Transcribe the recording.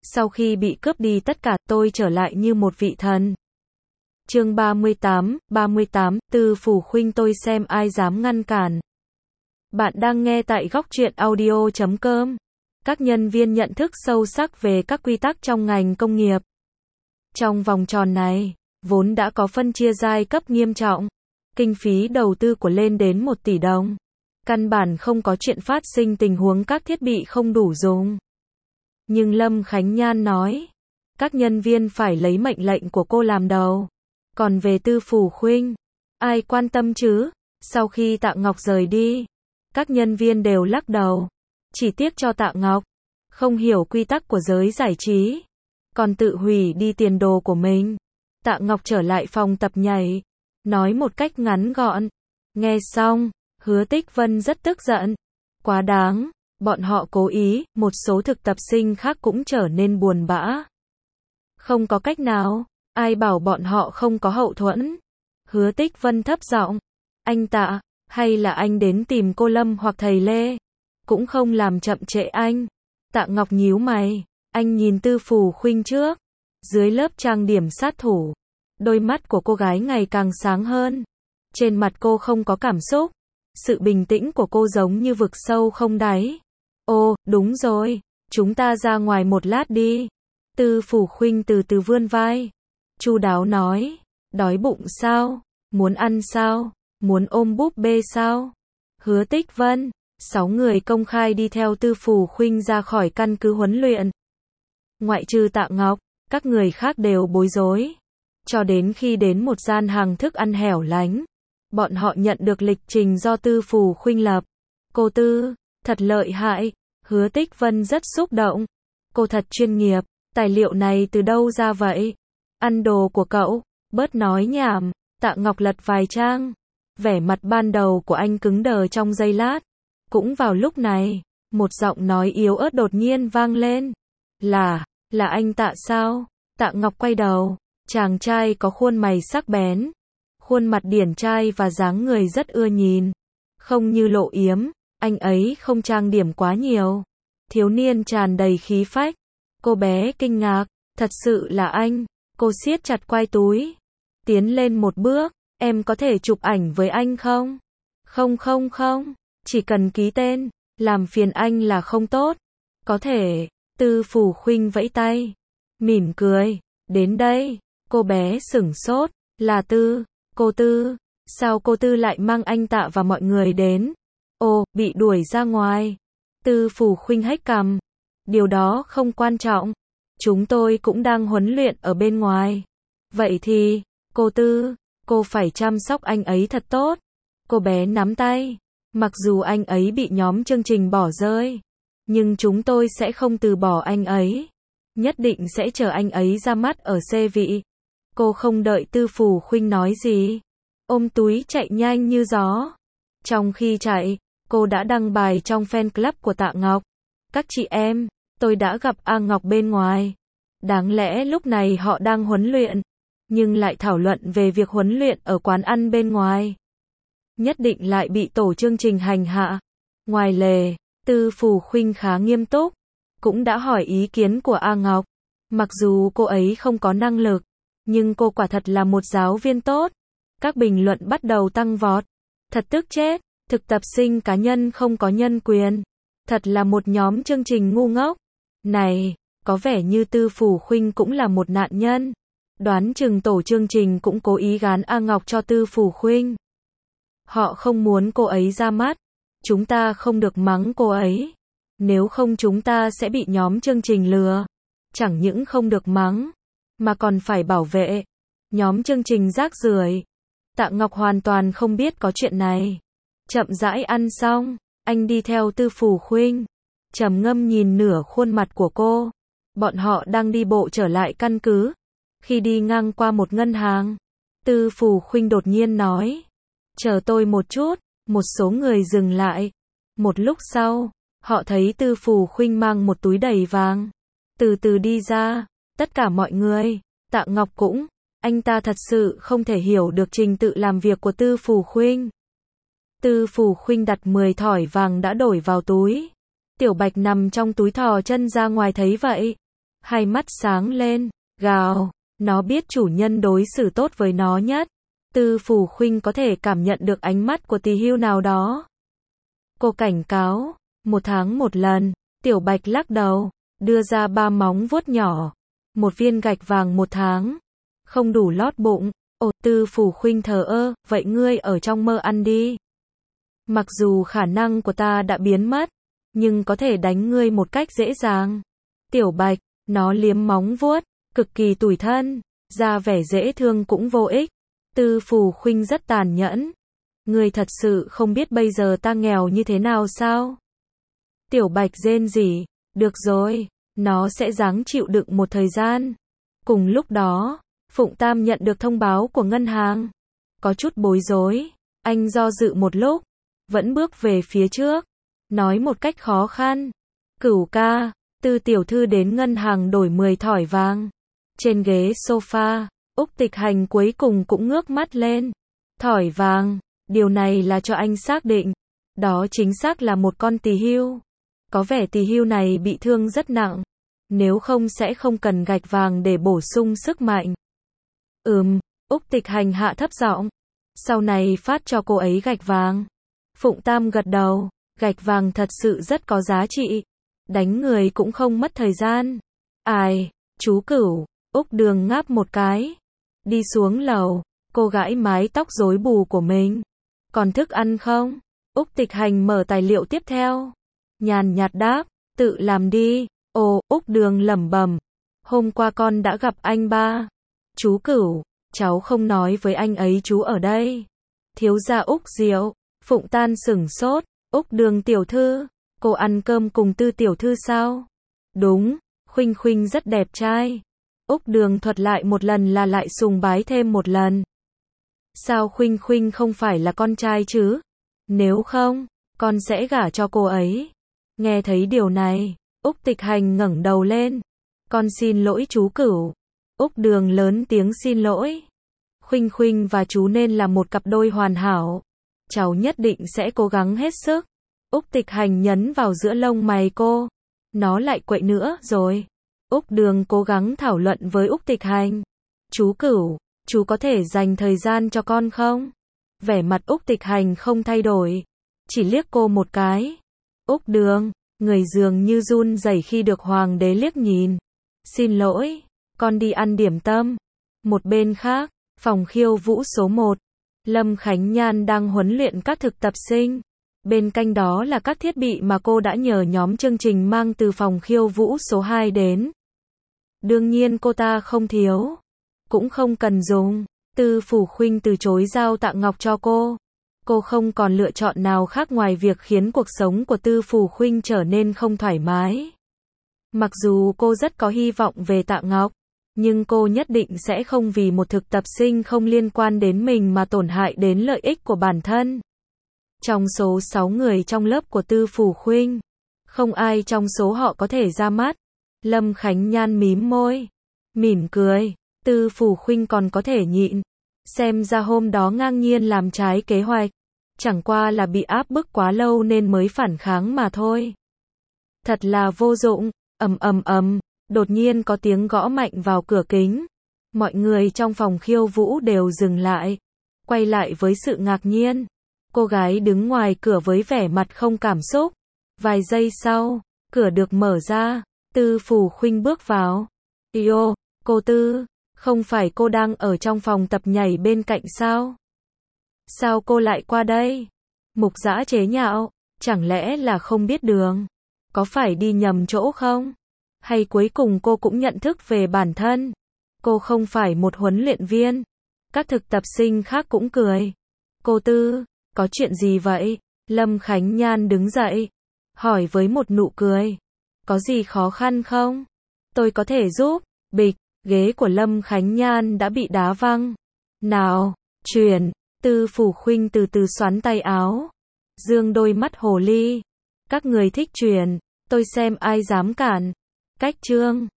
Sau khi bị cướp đi tất cả, tôi trở lại như một vị thần. Chương 38, Tư Phủ Khuynh tôi xem ai dám ngăn cản. Bạn đang nghe tại góc truyện audio.com. Các nhân viên nhận thức sâu sắc về các quy tắc trong ngành công nghiệp. Trong vòng tròn này, vốn đã có phân chia giai cấp nghiêm trọng. Kinh phí đầu tư của lên đến 1 tỷ đồng. Căn bản không có chuyện phát sinh tình huống các thiết bị không đủ dùng. Nhưng Lâm Khánh Nhan nói, các nhân viên phải lấy mệnh lệnh của cô làm đầu. Còn về Tư Phủ Khuynh, ai quan tâm chứ? Sau khi Tạ Ngọc rời đi, các nhân viên đều lắc đầu. Chỉ tiếc cho Tạ Ngọc, không hiểu quy tắc của giới giải trí, còn tự hủy đi tiền đồ của mình. Tạ Ngọc trở lại phòng tập nhảy, nói một cách ngắn gọn. Nghe xong, Hứa Tích Vân rất tức giận. Quá đáng, bọn họ cố ý, một số thực tập sinh khác cũng trở nên buồn bã. Không có cách nào, ai bảo bọn họ không có hậu thuẫn. Hứa Tích Vân thấp giọng, anh Tạ, hay là anh đến tìm cô Lâm hoặc thầy Lê, cũng không làm chậm trễ anh. Tạ Ngọc nhíu mày, anh nhìn Tư Phủ Khuynh trước, dưới lớp trang điểm sát thủ, đôi mắt của cô gái ngày càng sáng hơn. Trên mặt cô không có cảm xúc, sự bình tĩnh của cô giống như vực sâu không đáy. Ồ, đúng rồi, chúng ta ra ngoài một lát đi. Tư Phủ Khuynh từ từ vươn vai, chu đáo nói, đói bụng sao? Muốn ăn sao? Muốn ôm búp bê sao? Hứa Tích Vân, 6 người công khai đi theo Tư Phủ Khuynh ra khỏi căn cứ huấn luyện. Ngoại trừ Tạ Ngọc, các người khác đều bối rối. Cho đến khi đến một gian hàng thức ăn hẻo lánh, bọn họ nhận được lịch trình do Tư Phủ Khuynh lập. Cô Tư, thật lợi hại. Hứa Tích Vân rất xúc động. Cô thật chuyên nghiệp, tài liệu này từ đâu ra vậy? Ăn đồ của cậu, bớt nói nhảm. Tạ Ngọc lật vài trang. Vẻ mặt ban đầu của anh cứng đờ trong giây lát. Cũng vào lúc này, một giọng nói yếu ớt đột nhiên vang lên. Là anh Tạ sao? Tạ Ngọc quay đầu, chàng trai có khuôn mày sắc bén, khuôn mặt điển trai và dáng người rất ưa nhìn. Không như Lộ Yếm, anh ấy không trang điểm quá nhiều. Thiếu niên tràn đầy khí phách. Cô bé kinh ngạc, thật sự là anh. Cô siết chặt quai túi, tiến lên một bước, em có thể chụp ảnh với anh không? Không, chỉ cần ký tên, làm phiền anh là không tốt. Có thể. Tư Phủ Khuynh vẫy tay, mỉm cười, đến đây. Cô bé sửng sốt, là cô Tư, sao cô Tư lại mang anh Tạ và mọi người đến? Ồ, bị đuổi ra ngoài. Tư Phủ Khuynh hất cằm, điều đó không quan trọng, chúng tôi cũng đang huấn luyện ở bên ngoài. Vậy thì, cô Tư, cô phải chăm sóc anh ấy thật tốt. Cô bé nắm tay, mặc dù anh ấy bị nhóm chương trình bỏ rơi, nhưng chúng tôi sẽ không từ bỏ anh ấy. Nhất định sẽ chờ anh ấy ra mắt ở C vị. Cô không đợi Tư Phủ Khuynh nói gì, ôm túi chạy nhanh như gió. Trong khi chạy, cô đã đăng bài trong fan club của Tạ Ngọc. Các chị em, tôi đã gặp A Ngọc bên ngoài. Đáng lẽ lúc này họ đang huấn luyện, nhưng lại thảo luận về việc huấn luyện ở quán ăn bên ngoài. Nhất định lại bị tổ chương trình hành hạ. Ngoài lề, Tư Phủ Khuynh khá nghiêm túc, cũng đã hỏi ý kiến của A Ngọc. Mặc dù cô ấy không có năng lực, nhưng cô quả thật là một giáo viên tốt. Các bình luận bắt đầu tăng vọt. Thật tức chết, thực tập sinh cá nhân không có nhân quyền. Thật là một nhóm chương trình ngu ngốc. Này, có vẻ như Tư Phủ Khuynh cũng là một nạn nhân. Đoán chừng tổ chương trình cũng cố ý gán A Ngọc cho Tư Phủ Khuynh. Họ không muốn cô ấy ra mắt. Chúng ta không được mắng cô ấy. Nếu không chúng ta sẽ bị nhóm chương trình lừa. Chẳng những không được mắng, mà còn phải bảo vệ. Nhóm chương trình rác rưởi. Tạ Ngọc hoàn toàn không biết có chuyện này. Chậm rãi ăn xong, anh đi theo Tư Phủ Khuynh, trầm ngâm nhìn nửa khuôn mặt của cô. Bọn họ đang đi bộ trở lại căn cứ. Khi đi ngang qua một ngân hàng, Tư Phủ Khuynh đột nhiên nói, chờ tôi một chút. Một số người dừng lại. Một lúc sau, họ thấy Tư Phủ Khuynh mang một túi đầy vàng, từ từ đi ra. Tất cả mọi người, Tạ Ngọc cũng, anh ta thật sự không thể hiểu được trình tự làm việc của Tư Phủ Khuynh. Tư Phủ Khuynh đặt 10 thỏi vàng đã đổi vào túi. Tiểu Bạch nằm trong túi thò chân ra ngoài thấy vậy, hai mắt sáng lên, gào, nó biết chủ nhân đối xử tốt với nó nhất. Tư Phủ Khuynh có thể cảm nhận được ánh mắt của tỳ hưu nào đó. Cô cảnh cáo, 1 tháng 1 lần, Tiểu Bạch lắc đầu, đưa ra 3 móng vuốt nhỏ, 1 viên gạch vàng 1 tháng, không đủ lót bụng. Ồ, Tư Phủ Khuynh thờ ơ, vậy ngươi ở trong mơ ăn đi. Mặc dù khả năng của ta đã biến mất, nhưng có thể đánh ngươi một cách dễ dàng. Tiểu Bạch, nó liếm móng vuốt, cực kỳ tủi thân, ra vẻ dễ thương cũng vô ích. Tư Phủ Khuynh rất tàn nhẫn. Ngươi thật sự không biết bây giờ ta nghèo như thế nào sao? Tiểu Bạch rên rỉ, được rồi, nó sẽ gắng chịu đựng một thời gian. Cùng lúc đó, Phụng Tam nhận được thông báo của ngân hàng. Có chút bối rối, anh do dự một lúc, vẫn bước về phía trước, nói một cách khó khăn. Cửu ca, Tư tiểu thư đến ngân hàng đổi 10 thỏi vàng. Trên ghế sofa, Úc Tịch Hành cuối cùng cũng ngước mắt lên. Thỏi vàng, điều này là cho anh xác định. Đó chính xác là một con tỳ hưu. Có vẻ tỳ hưu này bị thương rất nặng. Nếu không sẽ không cần gạch vàng để bổ sung sức mạnh. Úc Tịch Hành hạ thấp giọng. Sau này phát cho cô ấy gạch vàng. Phụng Tam gật đầu. Gạch vàng thật sự rất có giá trị. Đánh người cũng không mất thời gian. Ai, chú Cửu. Úc Đường ngáp một cái. Đi xuống lầu, cô gãi mái tóc rối bù của mình. Còn thức ăn không? Úc Tịch Hành mở tài liệu tiếp theo. Nhàn nhạt đáp, tự làm đi. Ồ, Úc Đường lẩm bẩm. Hôm qua con đã gặp anh ba. Chú Cửu, cháu không nói với anh ấy chú ở đây. Thiếu gia Úc Diệu. Phụng Tan sửng sốt. Úc Đường tiểu thư, cô ăn cơm cùng Tư tiểu thư sao? Đúng, Khuynh Khuynh rất đẹp trai. Úc Đường thuật lại một lần là lại sùng bái thêm một lần. Sao Khuynh Khuynh không phải là con trai chứ? Nếu không, con sẽ gả cho cô ấy. Nghe thấy điều này, Úc Tịch Hành ngẩng đầu lên. Con xin lỗi chú Cửu. Úc Đường lớn tiếng xin lỗi. Khuynh Khuynh và chú nên là một cặp đôi hoàn hảo. Cháu nhất định sẽ cố gắng hết sức. Úc Tịch Hành nhấn vào giữa lông mày cô. Nó lại quậy nữa rồi. Úc Đường cố gắng thảo luận với Úc Tịch Hành. Chú Cửu, chú có thể dành thời gian cho con không? Vẻ mặt Úc Tịch Hành không thay đổi. Chỉ liếc cô một cái. Úc Đường, người dường như run rẩy khi được hoàng đế liếc nhìn. Xin lỗi, con đi ăn điểm tâm. Một bên khác, phòng khiêu vũ số 1. Lâm Khánh Nhan đang huấn luyện các thực tập sinh. Bên cạnh đó là các thiết bị mà cô đã nhờ nhóm chương trình mang từ phòng khiêu vũ số 2 đến. Đương nhiên cô ta không thiếu. Cũng không cần dùng. Tư Phủ Khuynh từ chối giao Tạ Ngọc cho cô. Cô không còn lựa chọn nào khác ngoài việc khiến cuộc sống của Tư Phủ Khuynh trở nên không thoải mái. Mặc dù cô rất có hy vọng về Tạ Ngọc, nhưng cô nhất định sẽ không vì một thực tập sinh không liên quan đến mình mà tổn hại đến lợi ích của bản thân. Trong số 6 người trong lớp của Tư Phủ Khuynh, không ai trong số họ có thể ra mắt. Lâm Khánh Nhan mím môi, mỉm cười. Tư Phủ Khuynh còn có thể nhịn. Xem ra hôm đó ngang nhiên làm trái kế hoạch. Chẳng qua là bị áp bức quá lâu nên mới phản kháng mà thôi. Thật là vô dụng. Đột nhiên có tiếng gõ mạnh vào cửa kính. Mọi người trong phòng khiêu vũ đều dừng lại. Quay lại với sự ngạc nhiên. Cô gái đứng ngoài cửa với vẻ mặt không cảm xúc. Vài giây sau, cửa được mở ra. Tư Phủ Khuynh bước vào. Yo, cô Tư, không phải cô đang ở trong phòng tập nhảy bên cạnh sao? Sao cô lại qua đây? Mục Dã chế nhạo, chẳng lẽ là không biết đường? Có phải đi nhầm chỗ không? Hay cuối cùng cô cũng nhận thức về bản thân? Cô không phải một huấn luyện viên. Các thực tập sinh khác cũng cười. Cô Tư, có chuyện gì vậy? Lâm Khánh Nhan đứng dậy, hỏi với một nụ cười. Có gì khó khăn không? Tôi có thể giúp. Bịch, ghế của Lâm Khánh Nhan đã bị đá văng. Nào, chuyển. Tư Phủ Khuynh từ từ xoắn tay áo. Dương đôi mắt hồ ly. Các người thích chuyển, tôi xem ai dám cản. Cách chương